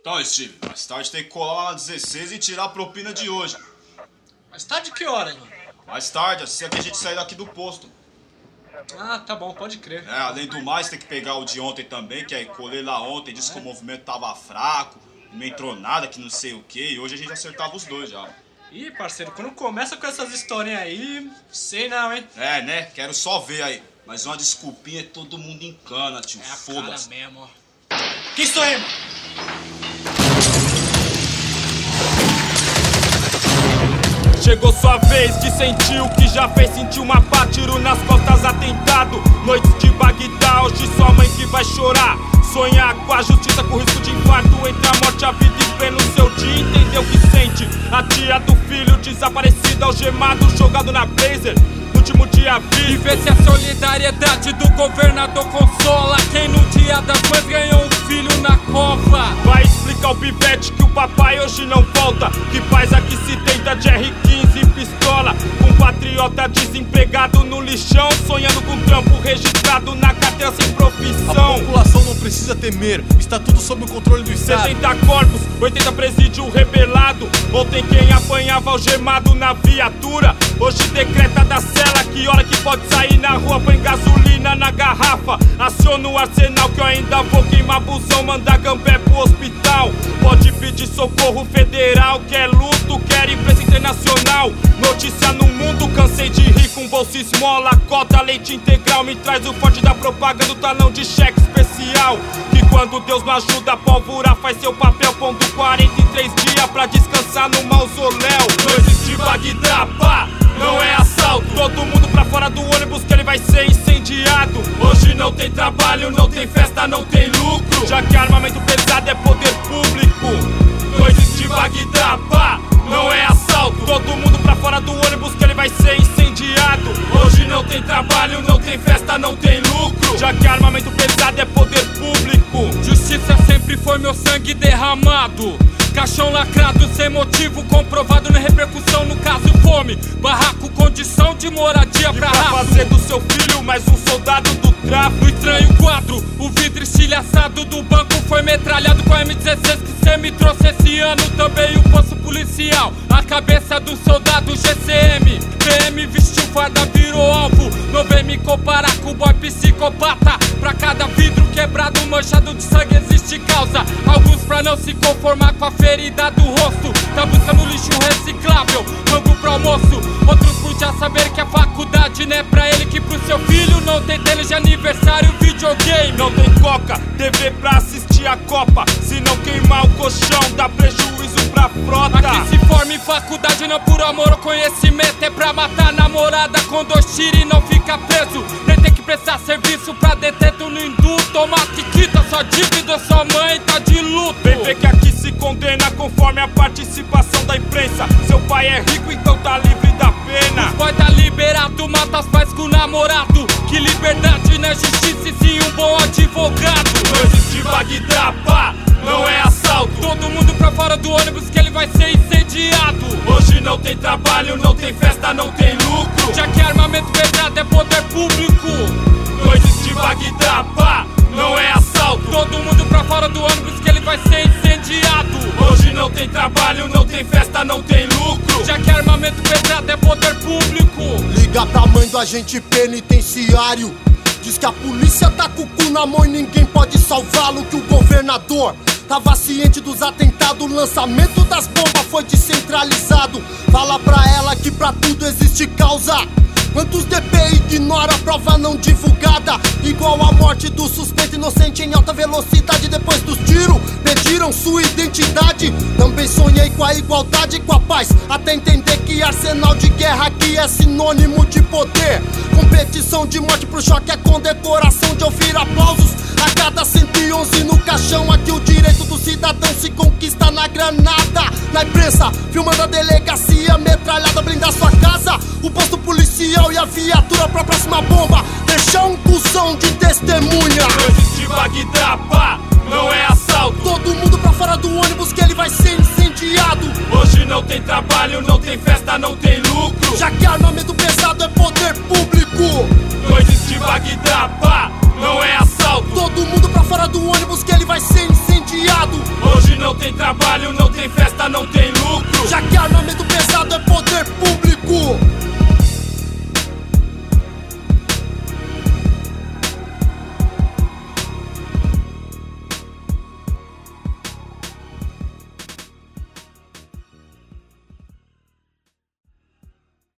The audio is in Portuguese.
Então, Steve, mais tarde tem que colar lá na 16 e tirar a propina de hoje. Mais tarde que hora, mano? Mais tarde, assim que a gente sair daqui do posto. Ah, tá bom, pode crer. Além do mais, tem que pegar o de ontem também, que aí colei lá ontem, disse que o movimento tava fraco, não entrou nada, que não sei o que, e hoje a gente acertava os dois já. Ih, parceiro, quando começa com essas historinhas aí, sei não, hein? Né? Quero só ver aí. Mas uma desculpinha todo mundo encana, tio. É a Foda-se. cara mesmo, ó. Que isso aí, mano? Chegou sua vez de sentir o que já fez, sentir uma pá, tiro nas costas, atentado. Noites de Bagdá, hoje sua mãe que vai chorar. Sonhar com a justiça, com risco de infarto, entre a morte e a vida e pleno seu dia, entendeu o que sente. A tia do filho desaparecida, algemado, jogado na Blazer, último dia vivo. E vê se a solidariedade do governador consola quem no dia das mães ganhou um filho na cova. Vai explicar ao pivete que o papai hoje não volta, que faz aqui se tenta de R15 e pistola. Um patriota desempregado no lixão, sonhando com trampo registrado na carteira sem profissão. A população não precisa temer, está tudo sob o controle do Estado. 60 corpos, 80 presídio rebelado. Ontem quem apanhava algemado na viatura, hoje decreta da cela que hora que pode sair na rua, põe gasolina na garrafa. Aciona o arsenal que eu ainda vou queimar busão, mandar gambé pro hospital. Pode pedir socorro federal, quer luto, quer imprensa internacional. Notícia no mundo, cansei de rir com bolsa esmola, cota, leite integral. Me traz o forte da propaganda, o talão de cheque especial. Que quando Deus não ajuda a pólvora faz seu papel, pondo 43 dias pra descansar no mausoléu. Noites de Bagdá, pá, não é assalto. Todo mundo pra fora do ônibus que ele vai ser incendiado. Hoje não tem trabalho, não tem festa, não tem lucro, já que armamento pesado é poder público. Noites de Bagdá, pá, não é assalto. Todo mundo pra fora do ônibus que ele vai ser incendiado. Hoje não tem trabalho, não tem festa, não tem lucro, já que armamento pesado é poder público. Justiça sempre foi meu sangue derramado. Caixão lacrado sem motivo comprovado, na repercussão no caso fome. Barraco, condição de moradia pra fazer do seu filho mais um soldado do tráfico. No estranho quadro, o vidro estilhaçado do banco foi metralhado com a M16 que cê me trouxe esse ano. Também o posto policial, a cabeça do soldado GCM. PM vestiu farda, virou alvo, não vem me comparar com o boy psicopata. Pra cada vidro quebrado, manchado de sangue existe causa. Alguns pra não se conformar com a ferida do rosto tá buscando lixo reciclável, rango pro almoço. Outros por já saber que a faculdade não é pra ele, que pro seu filho não tem tênis de aniversário, videogame. Não tem coca, TV pra assistir a Copa. Se não queimar o colchão, dá prejuízo pra frota. Aqui se forma em faculdade não por amor ou conhecimento, é pra matar a namorada com 2 tiros e não ficar preso. Nem tem que prestar serviço pra detento no indulto. Tomate quita sua dívida, sua mãe tá de luto. Vem ver que aqui se condena conforme a participação da imprensa. Seu pai é rico, então tá livre da pena. Os boy tá liberado, mata os pais com o namorado. Que liberdade não é justiça e sim um bom advogado. Noites de Bagdá, pá, não é assalto. Todo mundo pra fora do ônibus que ele vai ser incendiado. Hoje não tem trabalho, não tem festa, não tem lucro, já que armamento pesado é poder público. Noites de Bagdá, pá, não é assalto. Todo mundo pra fora do ônibus que ele vai ser incendiado. Hoje não tem trabalho, não tem festa, não tem lucro, já que armamento pesado é poder público. Liga pra mãe do agente penitenciário, diz que a polícia tá com o cu na mão e ninguém pode salvá-lo. Que o governador tava ciente dos atentados, o lançamento das bombas foi descentralizado. Fala pra ela que pra tudo existe causa. Quantos DP ignora a prova não divulgada? Igual a morte do suspeito inocente em alta velocidade. Depois dos tiros, pediram sua identidade. Também sonhei com a igualdade e com a paz, até entender que arsenal de guerra aqui é sinônimo de poder. Competição de morte pro choque é condecoração de ouvir aplausos a cada 111 no caixão. Aqui o direito do cidadão se conquista na granada. Na imprensa, filmando a delegacia metralhada, blindar sua casa, o posto policial e a viatura pra próxima bomba, deixar um cuzão de testemunha. Noites de Bagdá, pá, não é assalto. Todo mundo pra fora do ônibus que ele vai ser incendiado. Hoje não tem trabalho, não tem festa, não tem lucro, já que armamento pesado é poder público. Noites de Bagdá, pá, não é assalto. Todo mundo pra fora do ônibus que ele vai ser incendiado. Hoje não tem tem trabalho, não tem festa, não tem lucro. Já que armamento pesado é poder público,